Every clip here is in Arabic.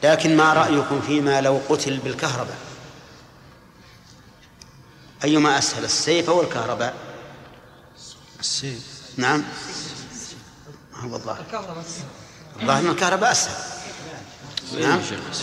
لكن ما رأيكم فيما لو قتل بالكهرباء؟ أيما أسهل، السيف أو الكهرباء؟ السيف. نعم، هو الظاهر أن الكهرباء أسهل. نعم.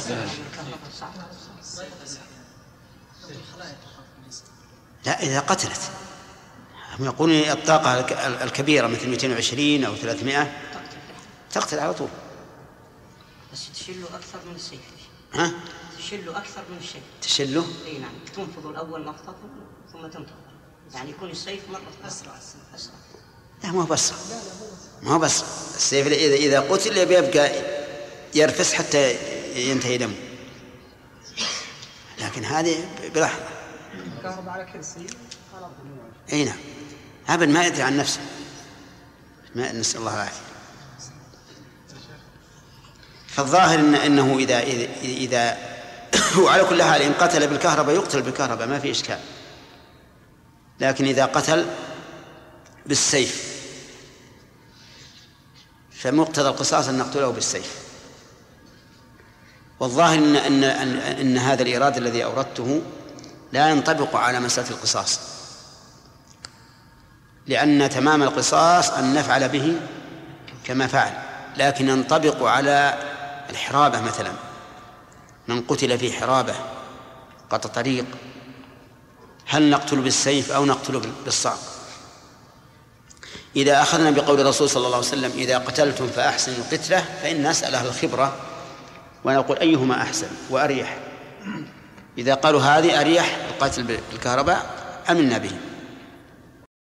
لا، إذا قتلت، هم يقولون الطاقة الكبيرة مثل 220 أو 300 تقتل على طول. بس تشله أكثر من السيف. ها؟ تشله أكثر من السيف. تشله؟ أي نعم، تنفض الأول نفضه ثم تنتظر، يعني يكون السيف مرة أسرع. لا، ما هو بس السيف إذا قتل يبقى يرفس حتى ينتهي دمه، لكن هذه بلحظة. الكهرباء على كل سيف. أي نعم، أبد ما يدري عن نفسه، ما نسأل الله العافية. فالظاهر إنه إذا وعلى كل حال إن قتل بالكهرباء يقتل بالكهرباء ما في إشكال، لكن إذا قتل بالسيف فمقتضى القصاص أن نقتله بالسيف. والظاهر إن هذا الإيراد الذي أوردته لا ينطبق على مسألة القصاص، لأن تمام القصاص أن نفعل به كما فعل، لكن ينطبق على الحرابة مثلا، من قتل في حرابة قطع طريق، هل نقتل بالسيف أو نقتل بالصعق؟ إذا أخذنا بقول الرسول صلى الله عليه وسلم إذا قتلتم فأحسنوا القتلة، فإن نسأل أهل الخبرة ونقول أيهما أحسن وأريح. إذا قالوا هذه أريح القتل بالكهرباء أمنا به.